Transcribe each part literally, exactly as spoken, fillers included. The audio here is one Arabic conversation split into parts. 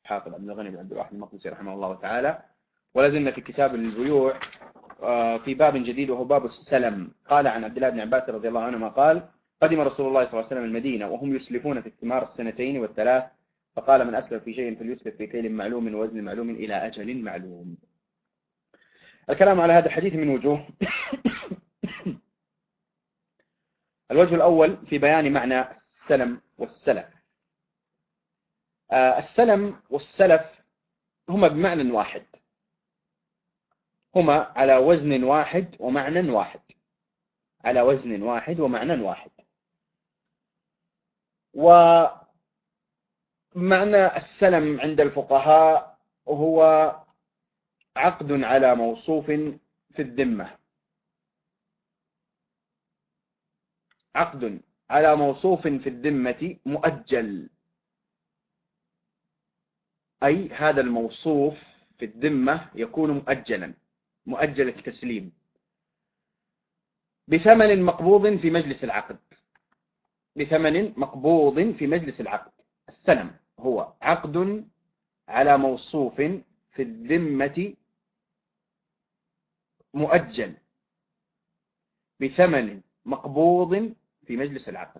حافظ عبد الغني بن عبد الواحد المقدسي رحمه الله تعالى. ولازلنا في كتاب البيوع في باب جديد وهو باب السلم. قال عن عبد الله بن عباس رضي الله عنهما قال: قدم رسول الله صلى الله عليه وسلم المدينة وهم يسلفون في الثمار السنتين والثلاث، فقال: من أسلف في شيء فليسلف في كيل معلوم ووزن معلوم إلى أجل معلوم. الكلام على هذا الحديث من وجوه. الوجه الأول في بيان معنى السلم والسلف. السلم والسلف هما بمعنى واحد، هما على وزن واحد ومعنى واحد، على وزن واحد ومعنى واحد. ومعنى السلم عند الفقهاء هو عقد على موصوف في الذمة، عقد على موصوف في الذمة مؤجل، أي هذا الموصوف في الذمة يكون مؤجلا، مؤجل التسليم، بثمن مقبوض في مجلس العقد، بثمن مقبوض في مجلس العقد. السلم هو عقد على موصوف في الذمة مؤجل بثمن مقبوض في مجلس العقد.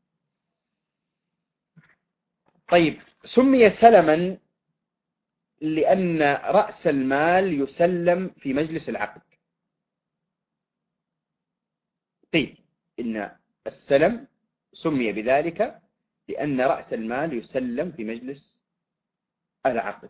طيب، سمي سلما لأن رأس المال يسلم في مجلس العقد. طيب، إن السلم سمي بذلك لأن رأس المال يسلم في مجلس العقد.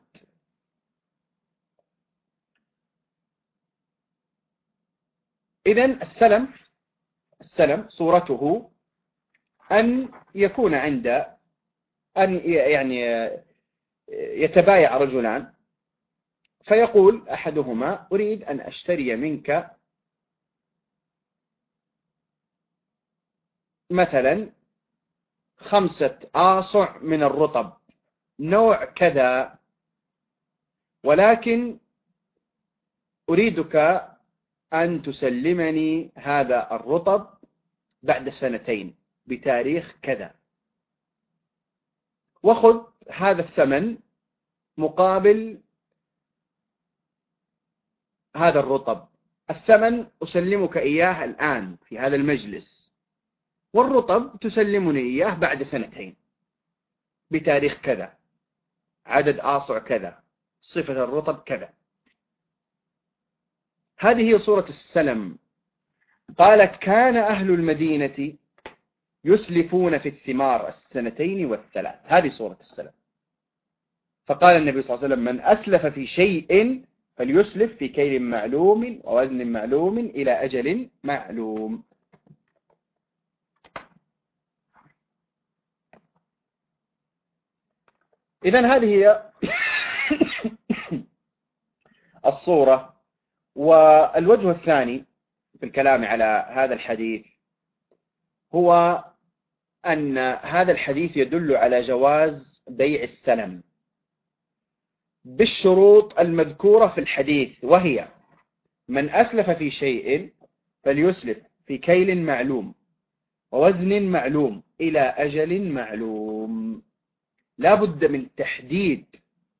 إذن السلم السلم صورته أن يكون عند أن يعني يتبايع رجلان، فيقول أحدهما: أريد أن أشتري منك مثلا خمسة آصع من الرطب نوع كذا، ولكن أريدك أن تسلمني هذا الرطب بعد سنتين بتاريخ كذا، وخذ هذا الثمن مقابل هذا الرطب. الثمن أسلمك إياه الآن في هذا المجلس، والرطب تسلمني إياه بعد سنتين بتاريخ كذا، عدد آصع كذا، صفة الرطب كذا. هذه هي صورة السلم. قالت: كان أهل المدينة يسلفون في الثمار السنتين والثلاث. هذه صورة السلم. فقال النبي صلى الله عليه وسلم: من أسلف في شيء فليسلف في كيل معلوم ووزن معلوم إلى أجل معلوم. إذن هذه هي الصورة. والوجه الثاني في الكلام على هذا الحديث هو أن هذا الحديث يدل على جواز بيع السلم بالشروط المذكورة في الحديث، وهي: من أسلف في شيء فليسلف في كيل معلوم ووزن معلوم إلى أجل معلوم. لا بد من تحديد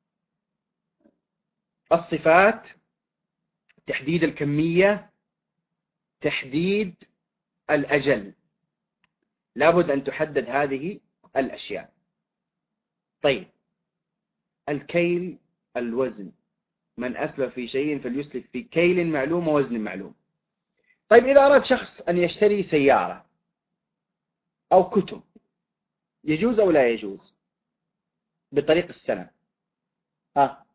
الصفات، تحديد الكمية، تحديد الأجل. لا بد أن تحدد هذه الأشياء. طيب، الكيل، الوزن. من أسلف في شيء فليسلف في كيل معلوم ووزن معلوم. طيب، إذا أراد شخص أن يشتري سيارة أو كتب، يجوز أو لا يجوز بطريق السلم؟ ها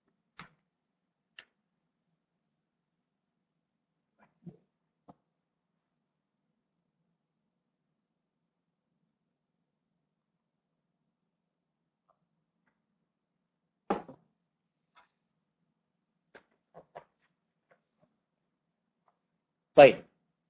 طيب،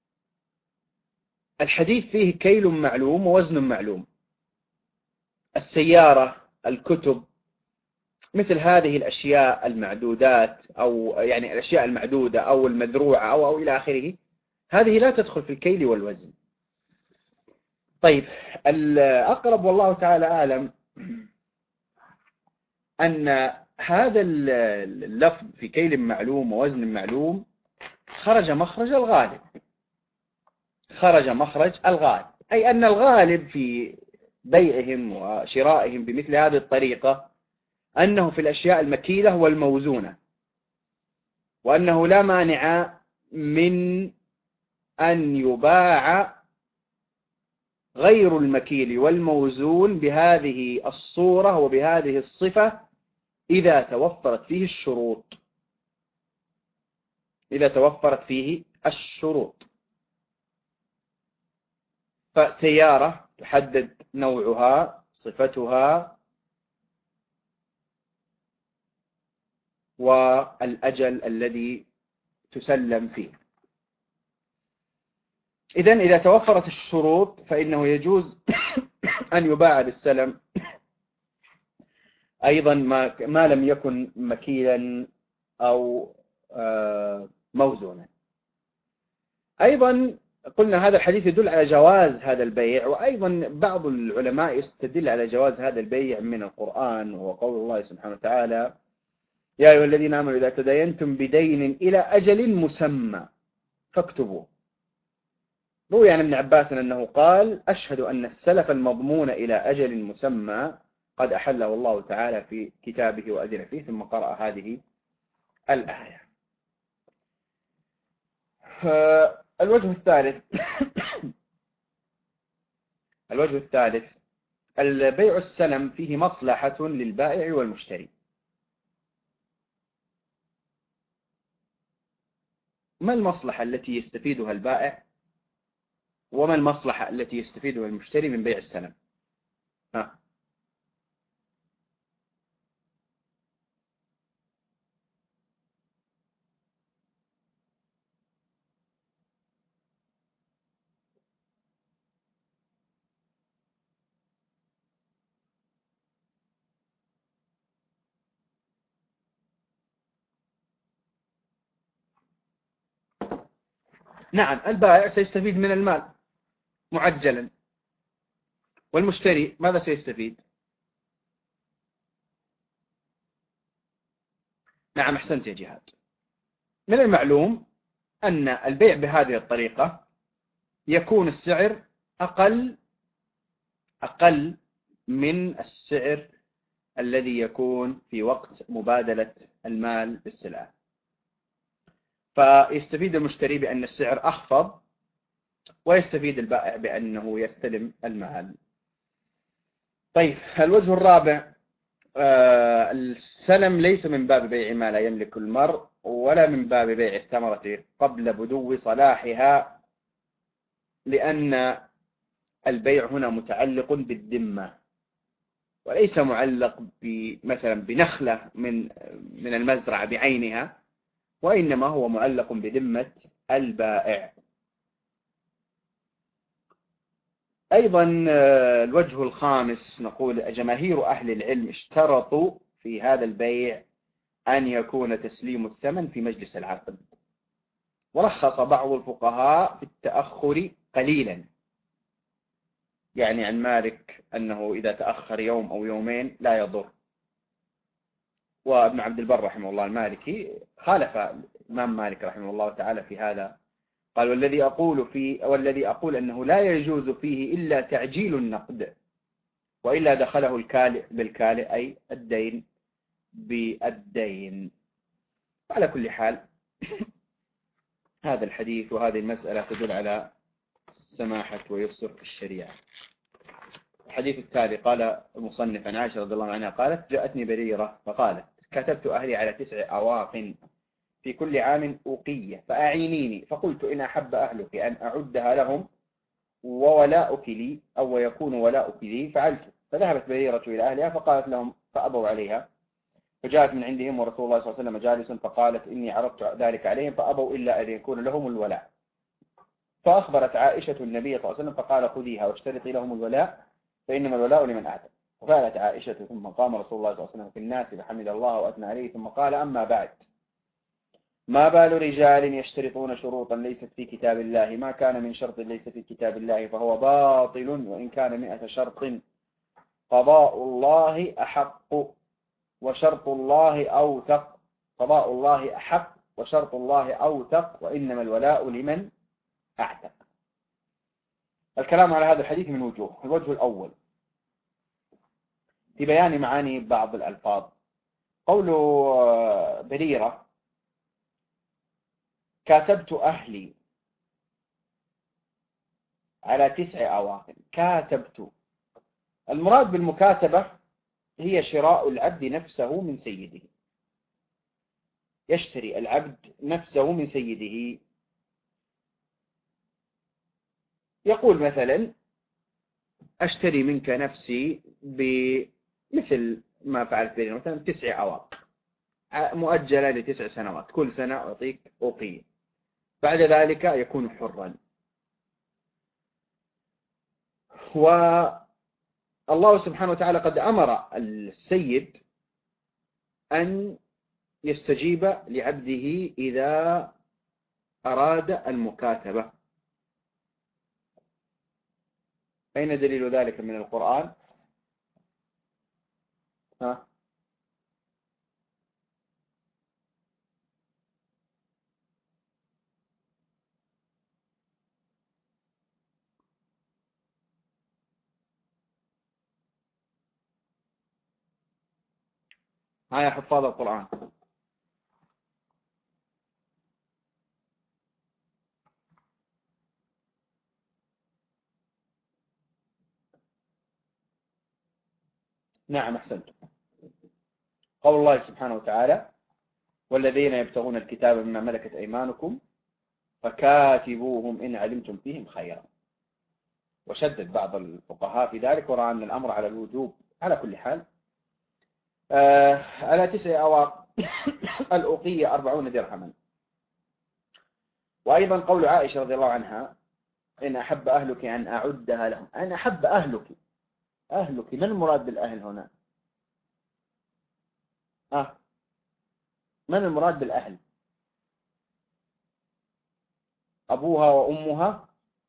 الحديث فيه كيل معلوم ووزن معلوم. السيارة، الكتب، مثل هذه الأشياء المعدودات، أو يعني الأشياء المعدودة أو المذروعة أو, أو إلى آخره، هذه لا تدخل في الكيل والوزن. طيب، الأقرب والله تعالى أعلم أن هذا اللفظ في كيل معلوم ووزن معلوم خرج مخرج الغالب، خرج مخرج الغالب، أي أن الغالب في بيعهم وشرائهم بمثل هذه الطريقة أنه في الأشياء المكيلة والموزونة، وأنه لا مانع من أن يباع غير المكيل والموزون بهذه الصورة وبهذه الصفة إذا توفرت فيه الشروط، إذا توفرت فيه الشروط. فسيارة تحدد نوعها، صفتها، والأجل الذي تسلم فيه. إذن إذا توفرت الشروط فإنه يجوز أن يباع بالسلم أيضا ما, ما لم يكن مكيلا أو موزونا. أيضا قلنا هذا الحديث يدل على جواز هذا البيع، وأيضا بعض العلماء يستدل على جواز هذا البيع من القرآن، وهو قول الله سبحانه وتعالى: يا أيها الذين آمنوا إذا تداينتم بدين إلى أجل مسمى فاكتبوه. روي عن ابن عباس أنه قال: أشهد أن السلف المضمون إلى أجل مسمى قد أحله الله تعالى في كتابه وأذن فيه، ثم قرأ هذه الآية. الوجه الثالث الوجه الثالث البيع السلم فيه مصلحة للبائع والمشتري. ما المصلحة التي يستفيدها البائع وما المصلحة التي يستفيدها المشتري من بيع السلم؟ ها. نعم، البائع سيستفيد من المال معجلا، والمشتري ماذا سيستفيد؟ نعم، أحسنت يا جهاد. من المعلوم أن البيع بهذه الطريقة يكون السعر أقل أقل من السعر الذي يكون في وقت مبادلة المال بالسلعة، فيستفيد المشتري بأن السعر أخفض، ويستفيد البائع بأنه يستلم المال. طيب، الوجه الرابع: آه السلم ليس من باب بيع ما لا يملك المرء، ولا من باب بيع الثمرة قبل بدو صلاحها، لأن البيع هنا متعلق بالذمة، وليس معلق مثلا بنخلة من من المزرعة بعينها، وإنما هو معلق بذمة البائع. أيضا الوجه الخامس نقول: جماهير أهل العلم اشترطوا في هذا البيع أن يكون تسليم الثمن في مجلس العقد، ورخص بعض الفقهاء في التأخر قليلا، يعني عن مالك أنه إذا تأخر يوم أو يومين لا يضر، وابن عبد البر رحمه الله المالكي خالف الإمام مالك رحمه الله تعالى في هذا، قال: والذي أقول فيه والذي أقول أنه لا يجوز فيه إلا تعجيل النقد، وإلا دخله الكالئ بالكالئ، أي الدين بالدين. على كل حال هذا الحديث وهذه المسألة تدل على سماحة ويسر الشريعة. الحديث التالي: قال المصنف عن عائشة رضي الله عنها قالت: جاءتني بريرة فقالت: كتبت أهلي على تسع أواق في كل عام أوقية فأعينيني، فقلت: إن أحب أهلك أن أعدها لهم وولاؤك لي أو يكون ولاؤك لي فعلت. فذهبت بريرة إلى أهلها فقالت لهم فأبوا عليها، فجاءت من عندهم ورسول الله صلى الله عليه وسلم جالس، فقالت: إني عرضت ذلك عليهم فأبوا إلا أن يكون لهم الولاء. فأخبرت عائشة النبي صلى الله عليه وسلم فقال: خذيها واشترطي لهم الولاء، فإنما الولاء لمن أعتق. فقالت عائشة: ثم قام رسول الله صلى الله عليه وسلم في الناس فحمد الله وأثنى عليه، ثم قال: أما بعد، ما بال رجال يشترطون شروطا ليست في كتاب الله، ما كان من شرط ليس في كتاب الله فهو باطل، وإن كان مئة شرط قضاء الله أحق. وشرط الله أوثق، قضاء الله أحق وشرط الله أوثق، وإنما الولاء لمن أعتق. الكلام على هذا الحديث من وجوه. الوجه الأول في بيان معاني بعض الألفاظ. قول بريرة: كاتبت أهلي على تسع أواق. كاتبت، المراد بالمكاتبة هي شراء العبد نفسه من سيده، يشتري العبد نفسه من سيده. يقول مثلا: أشتري منك نفسي بمثل ما فعلت بيني مثلا تسع أواق مؤجلة لتسع سنوات، كل سنة أعطيك أوقية، بعد ذلك يكون حرا. والله سبحانه وتعالى قد أمر السيد أن يستجيب لعبده إذا أراد المكاتبة. أين دليل ذلك من القرآن؟ ها؟ ها يا حفاظ القرآن. نعم، أحسنت. قول الله سبحانه وتعالى: والذين يبتغون الكتاب مما ملكت أيمانكم فكاتبوهم إن علمتم فيهم خيرا. وشدد بعض الفقهاء في ذلك ورأى أن الأمر على الوجوب. على كل حال، آه على تسع أواق الأوقية أربعون درهما. وأيضا قول عائشة رضي الله عنها: إن أحب أهلك أن أعدها لهم. أن أحب أهلك، أهلك من المراد بالأهل هنا؟ آه من المراد بالأهل؟ أبوها وأمها؟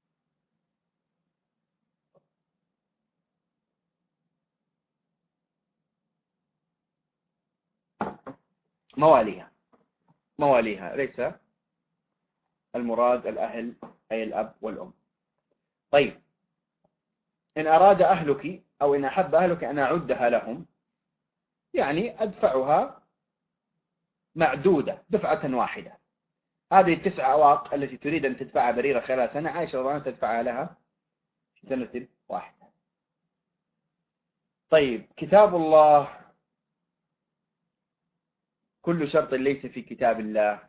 مواليها، مواليها، ليس المراد الأهل أي الأب والأم. طيب، إن أراد أهلك أو إن أحب أهلك أن أعدها لهم، يعني أدفعها معدودة دفعة واحدة. هذه التسع أواق التي تريد أن تدفعها بريرة خلال سنة، عائشة رضي الله عنها تدفعها لها في سنة واحدة. طيب، كتاب الله كل شرط ليس في كتاب الله،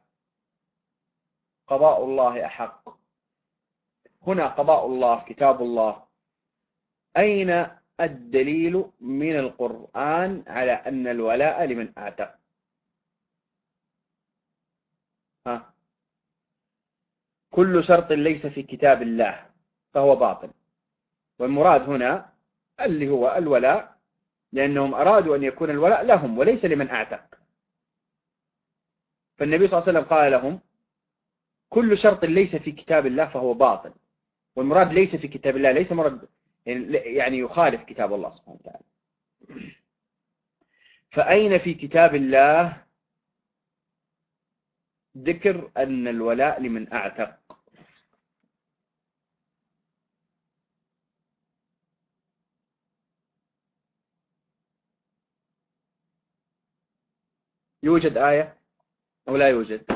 قضاء الله أحق. هنا قضاء الله كتاب الله، أين الدليل من القرآن على أن الولاء لمن أعتق؟ ها؟ كل شرط ليس في كتاب الله فهو باطل. والمراد هنا اللي هو الولاء، لأنهم أرادوا أن يكون الولاء لهم وليس لمن أعتق. فالنبي صلى الله عليه وسلم قال لهم: كل شرط ليس في كتاب الله فهو باطل. والمراد ليس في كتاب الله ليس مراد يعني يخالف كتاب الله سبحانه وتعالى. فأين في كتاب الله ذكر أن الولاء لمن أعتق؟ يوجد آية أو لا يوجد؟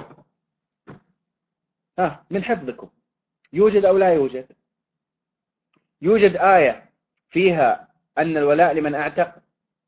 ها، من حفظكم، يوجد أو لا يوجد؟ يوجد آية فيها أن الولاء لمن أعتق؟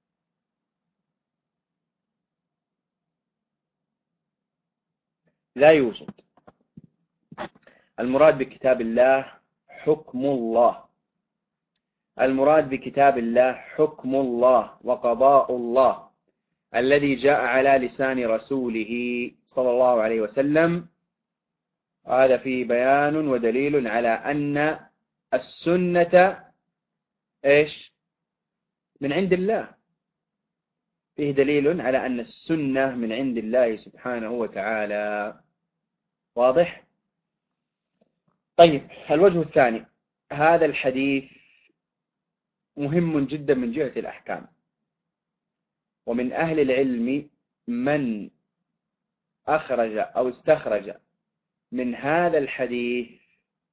لا يوجد. المراد بكتاب الله حكم الله، المراد بكتاب الله حكم الله وقضاء الله الذي جاء على لسان رسوله صلى الله عليه وسلم. هذا فيه بيان ودليل على أن السنة إيش؟ من عند الله. فيه دليل على أن السنة من عند الله سبحانه وتعالى. واضح؟ طيب، الوجه الثاني، هذا الحديث مهم جدا من جهة الأحكام، ومن أهل العلم من أخرج أو استخرج من هذا الحديث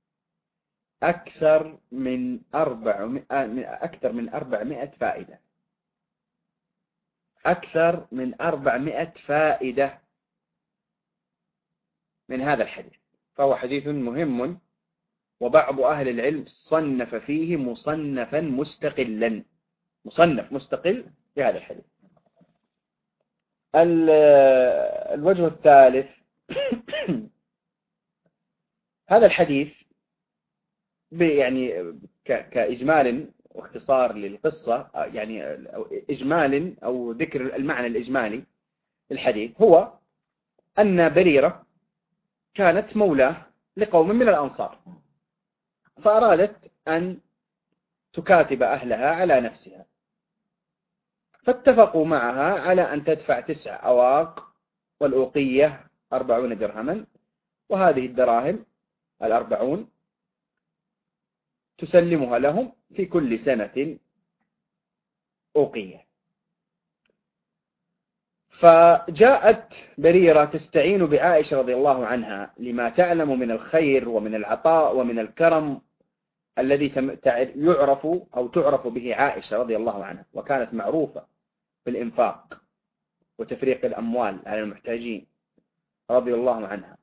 أكثر من أربع أكثر من أربعمائة فائدة، أكثر من أربعمائة فائدة من هذا الحديث. فهو حديث مهم، وبعض أهل العلم صنف فيه مصنفا مستقلا، مصنف مستقل في هذا الحديث. الوجه الثالث هذا الحديث يعني كإجمال واختصار للقصة، يعني إجمال أو ذكر المعنى الإجمالي للحديث، هو أن بريرة كانت مولاه لقوم من الأنصار، فأرادت أن تكاتب أهلها على نفسها، فاتفقوا معها على أن تدفع تسع أواق، والأوقية أربعون درهما، وهذه الدراهم الأربعون تسلمها لهم في كل سنة أوقية. فجاءت بريرة تستعين بعائشة رضي الله عنها لما تعلم من الخير ومن العطاء ومن الكرم الذي يعرف أو تعرف به عائشة رضي الله عنها، وكانت معروفة بالإنفاق وتفريق الأموال على المحتاجين رضي الله عنها.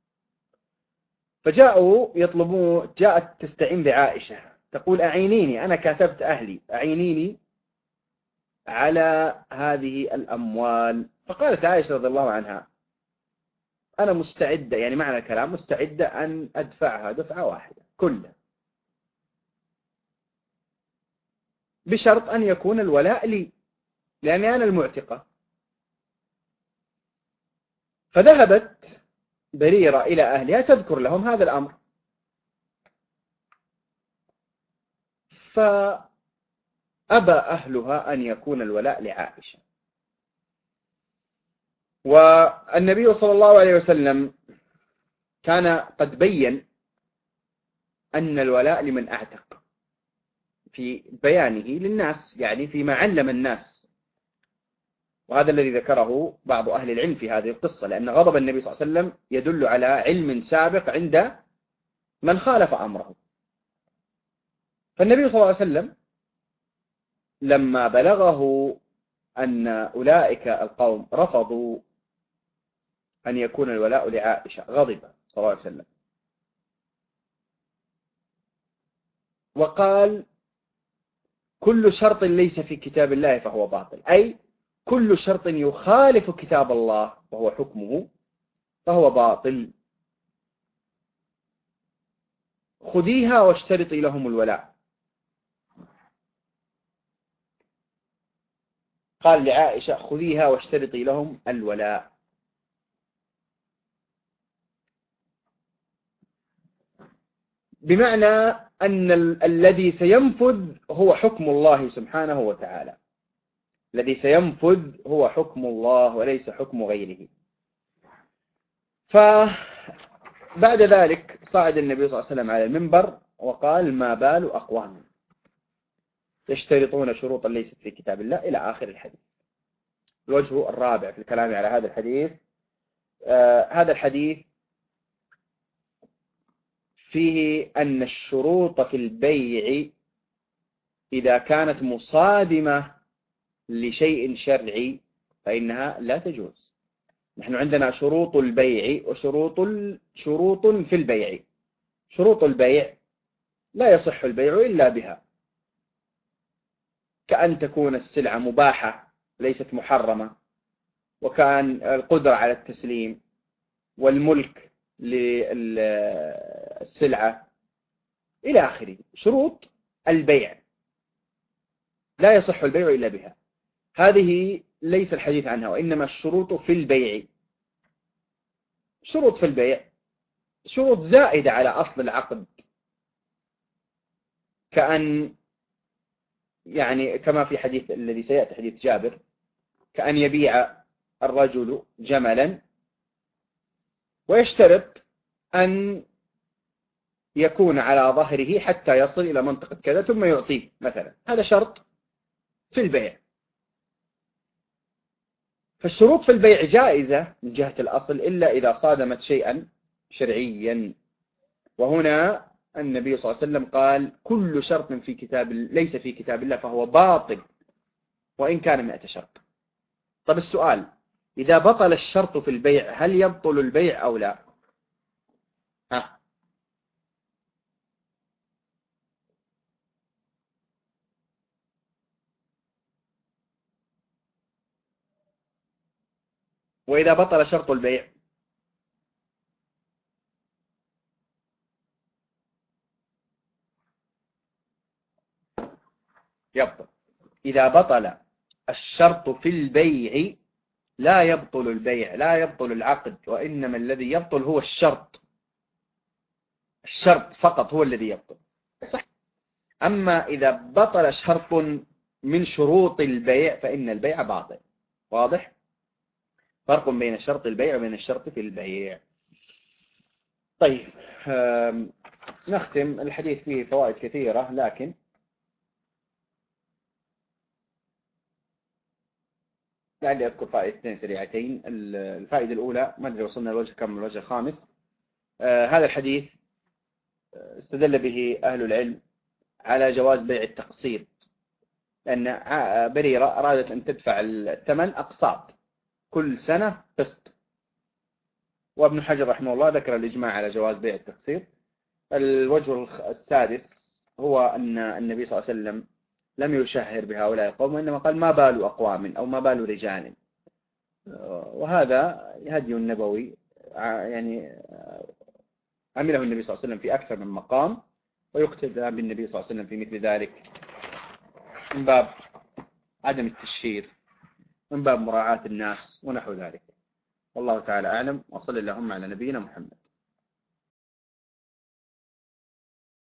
فجاءوا يطلبون، جاءت تستعين بعائشة تقول أعينيني، أنا كاتبت أهلي، أعينيني على هذه الأموال. فقالت عائشة رضي الله عنها أنا مستعدة، يعني معنى الكلام مستعدة أن أدفعها دفعة واحدة كلها، بشرط أن يكون الولاء لي لأني أنا المعتقة. فذهبت بريرة إلى أهلها تذكر لهم هذا الأمر، فأبى أهلها أن يكون الولاء لعائشة. والنبي صلى الله عليه وسلم كان قد بين أن الولاء لمن أعتق في بيانه للناس، يعني فيما علم الناس، وهذا الذي ذكره بعض أهل العلم في هذه القصة، لأن غضب النبي صلى الله عليه وسلم يدل على علم سابق عند من خالف أمره. فالنبي صلى الله عليه وسلم لما بلغه أن أولئك القوم رفضوا أن يكون الولاء لعائشة غضب صلى الله عليه وسلم، وقال كل شرط ليس في كتاب الله فهو باطل، أي كل شرط يخالف كتاب الله وهو حكمه فهو باطل، خذيها واشترطي لهم الولاء. قال لعائشة خذيها واشترطي لهم الولاء. بمعنى أن ال الذي سينفذ هو حكم الله سبحانه وتعالى، الذي سينفذ هو حكم الله وليس حكم غيره. فبعد ذلك صعد النبي صلى الله عليه وسلم على المنبر وقال ما بال أقوام يشترطون شروطا ليست في كتاب الله إلى آخر الحديث. الوجه الرابع في الكلام على هذا الحديث، آه هذا الحديث فيه أن الشروط في البيع إذا كانت مصادمة لشيء شرعي فإنها لا تجوز. نحن عندنا شروط البيع وشروط شروط في البيع. شروط البيع لا يصح البيع إلا بها، كأن تكون السلعة مباحة ليست محرمة، وكان القدرة على التسليم والملك للسلعة إلى آخره. شروط البيع لا يصح البيع إلا بها، هذه ليس الحديث عنها، وإنما الشروط في البيع. شروط في البيع شروط زائدة على أصل العقد، كأن يعني كما في حديث الذي سيأتي حديث جابر، كأن يبيع الرجل جملا ويشترط أن يكون على ظهره حتى يصل إلى منطقة كذا ثم يعطيه مثلا، هذا شرط في البيع. فالشروط في البيع جائزة من جهة الأصل إلا إذا صادمت شيئا شرعيا. وهنا النبي صلى الله عليه وسلم قال كل شرط في كتاب ليس في كتاب الله فهو باطل وإن كان مئة شرط. طب السؤال، إذا بطل الشرط في البيع هل يبطل البيع أو لا؟ ها وإذا بطل شرط البيع يبطل. إذا بطل الشرط في البيع لا يبطل البيع، لا يبطل العقد، وإنما الذي يبطل هو الشرط. الشرط فقط هو الذي يبطل. صح. أما إذا بطل شرط من شروط البيع فإن البيع باطل. واضح؟ فرق بين شرط البيع وبين الشرط في البيع. طيب نختم. الحديث فيه فوائد كثيرة، لكن لعلي أذكر فائدتين سريعتين. الفائدة الأولى، ما أدري وصلنا الوجه كم، الوجه الخامس. آه هذا الحديث استدل به أهل العلم على جواز بيع التقسيط، لأن بريرة أرادت أن تدفع الثمن أقساط كل سنة قسط. وابن حجر رحمه الله ذكر الإجماع على جواز بيع التقسيط. الوجه السادس هو أن النبي صلى الله عليه وسلم لم يشهر بهؤلاء القوم، وإنما قال ما بال أقوام أو ما بال رجال. وهذا هدي النبوي، يعني عمله النبي صلى الله عليه وسلم في أكثر من مقام، ويقتدى بالنبي صلى الله عليه وسلم في مثل ذلك من باب عدم التشهير، من باب مراعاة الناس ونحو ذلك. والله تعالى أعلم، وصلى اللهم على نبينا محمد.